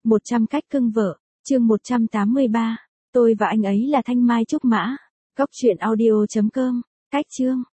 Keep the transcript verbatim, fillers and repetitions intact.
một trăm cách cưng vợ, chương một trăm tám mươi ba. Tôi và anh ấy là thanh mai trúc mã. Góc truyện audio chấm com. Cách chương.